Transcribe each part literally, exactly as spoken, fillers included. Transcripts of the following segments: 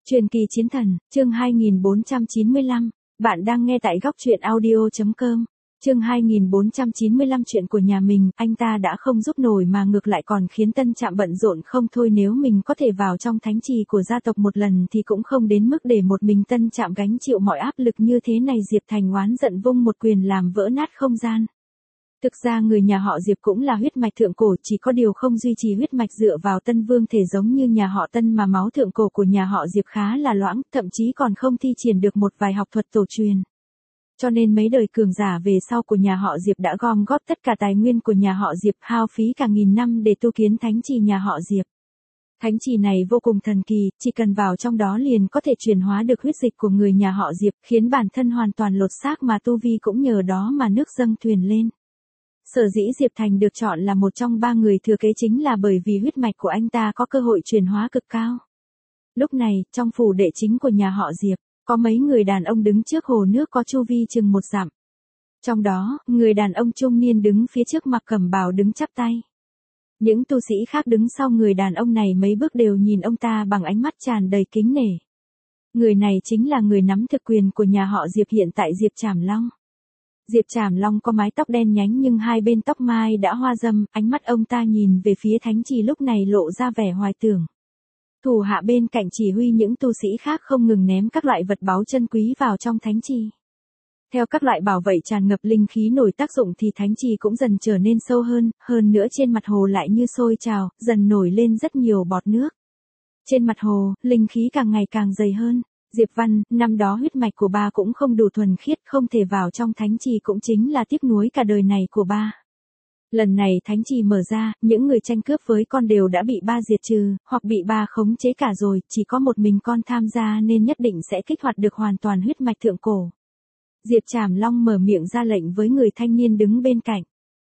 Truyền kỳ chiến thần, chương hai nghìn bốn trăm chín mươi lăm, bạn đang nghe tại góc truyện audio chấm com. Chương hai nghìn bốn trăm chín mươi lăm chuyện của nhà mình, anh ta đã không giúp nổi mà ngược lại còn khiến Tân Trạm bận rộn không thôi, nếu mình có thể vào trong thánh trì của gia tộc một lần thì cũng không đến mức để một mình Tân Trạm gánh chịu mọi áp lực như thế này. Diệp Thành oán giận vung một quyền làm vỡ nát không gian. Thực ra người nhà họ Diệp cũng là huyết mạch thượng cổ, chỉ có điều không duy trì huyết mạch dựa vào Tân Vương thể giống như nhà họ Tân, mà máu thượng cổ của nhà họ Diệp khá là loãng, thậm chí còn không thi triển được một vài học thuật tổ truyền. Cho nên mấy đời cường giả về sau của nhà họ Diệp đã gom góp tất cả tài nguyên của nhà họ Diệp, hao phí cả nghìn năm để tu kiến thánh trì nhà họ Diệp. Thánh trì này vô cùng thần kỳ, chỉ cần vào trong đó liền có thể chuyển hóa được huyết dịch của người nhà họ Diệp, khiến bản thân hoàn toàn lột xác, mà tu vi cũng nhờ đó mà nước dâng thuyền lên. Sở dĩ Diệp Thành được chọn là một trong ba người thừa kế chính là bởi vì huyết mạch của anh ta có cơ hội chuyển hóa cực cao. Lúc này, trong phủ đệ chính của nhà họ Diệp, có mấy người đàn ông đứng trước hồ nước có chu vi chừng một dặm. Trong đó, người đàn ông trung niên đứng phía trước mặc cẩm bào đứng chắp tay. Những tu sĩ khác đứng sau người đàn ông này mấy bước đều nhìn ông ta bằng ánh mắt tràn đầy kính nể. Người này chính là người nắm thực quyền của nhà họ Diệp hiện tại, Diệp Trảm Long. Diệp Trảm Long có mái tóc đen nhánh nhưng hai bên tóc mai đã hoa râm, ánh mắt ông ta nhìn về phía thánh trì lúc này lộ ra vẻ hoài tưởng. Thủ hạ bên cạnh chỉ huy những tu sĩ khác không ngừng ném các loại vật báu chân quý vào trong thánh trì. Theo các loại bảo vệ tràn ngập linh khí nổi tác dụng thì thánh trì cũng dần trở nên sâu hơn, hơn nữa trên mặt hồ lại như sôi trào, dần nổi lên rất nhiều bọt nước. Trên mặt hồ, linh khí càng ngày càng dày hơn. Diệp Văn, năm đó huyết mạch của ba cũng không đủ thuần khiết, không thể vào trong thánh trì cũng chính là tiếc nuối cả đời này của ba. Lần này thánh trì mở ra, những người tranh cướp với con đều đã bị ba diệt trừ, hoặc bị ba khống chế cả rồi, chỉ có một mình con tham gia nên nhất định sẽ kích hoạt được hoàn toàn huyết mạch thượng cổ. Diệp Trảm Long mở miệng ra lệnh với người thanh niên đứng bên cạnh.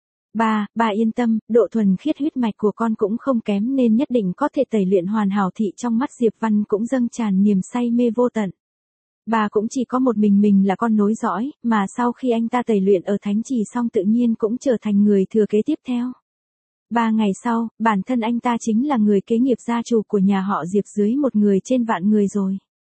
Ba, ba yên tâm, độ thuần khiết huyết mạch của con cũng không kém nên nhất định có thể tẩy luyện hoàn hảo. Thị trong mắt Diệp Văn cũng dâng tràn niềm say mê vô tận. Ba cũng chỉ có một mình mình là con nối dõi, mà sau khi anh ta tẩy luyện ở thánh trì xong tự nhiên cũng trở thành người thừa kế tiếp theo. Ba ngày sau, bản thân anh ta chính là người kế nghiệp gia chủ của nhà họ Diệp dưới một người trên vạn người rồi.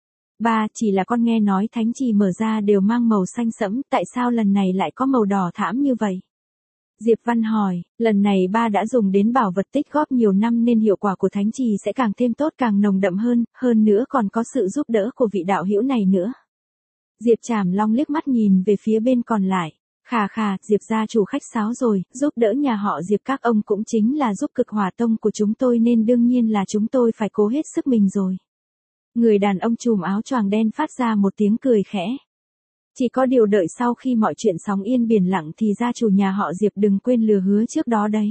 Ba, chỉ là con nghe nói thánh trì mở ra đều mang màu xanh sẫm, tại sao lần này lại có màu đỏ thẫm như vậy? Diệp Văn hỏi, lần này ba đã dùng đến bảo vật tích góp nhiều năm nên hiệu quả của thánh trì sẽ càng thêm tốt, càng nồng đậm hơn, hơn nữa còn có sự giúp đỡ của vị đạo hữu này nữa. Diệp Trảm Long liếc mắt nhìn về phía bên còn lại, khà khà, Diệp gia chủ khách sáo rồi, giúp đỡ nhà họ Diệp các ông cũng chính là giúp cực hỏa tông của chúng tôi nên đương nhiên là chúng tôi phải cố hết sức mình rồi. Người đàn ông trùm áo choàng đen phát ra một tiếng cười khẽ. Chỉ có điều đợi sau khi mọi chuyện sóng yên biển lặng thì gia chủ nhà họ Diệp đừng quên lừa hứa trước đó đấy.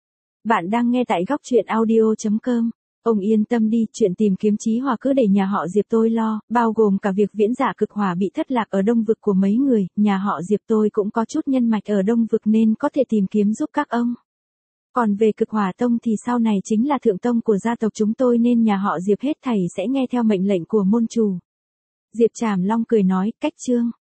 Bạn đang nghe tại góc truyện audio chấm com. Ông yên tâm đi, chuyện tìm kiếm chí hỏa cứ để nhà họ Diệp tôi lo, bao gồm cả việc viễn giả cực hỏa bị thất lạc ở Đông Vực của mấy người, nhà họ Diệp tôi cũng có chút nhân mạch ở Đông Vực nên có thể tìm kiếm giúp các ông. Còn về cực hỏa tông thì sau này chính là thượng tông của gia tộc chúng tôi nên nhà họ Diệp hết thảy sẽ nghe theo mệnh lệnh của môn chủ. Diệp Trảm Long cười nói, cách chương.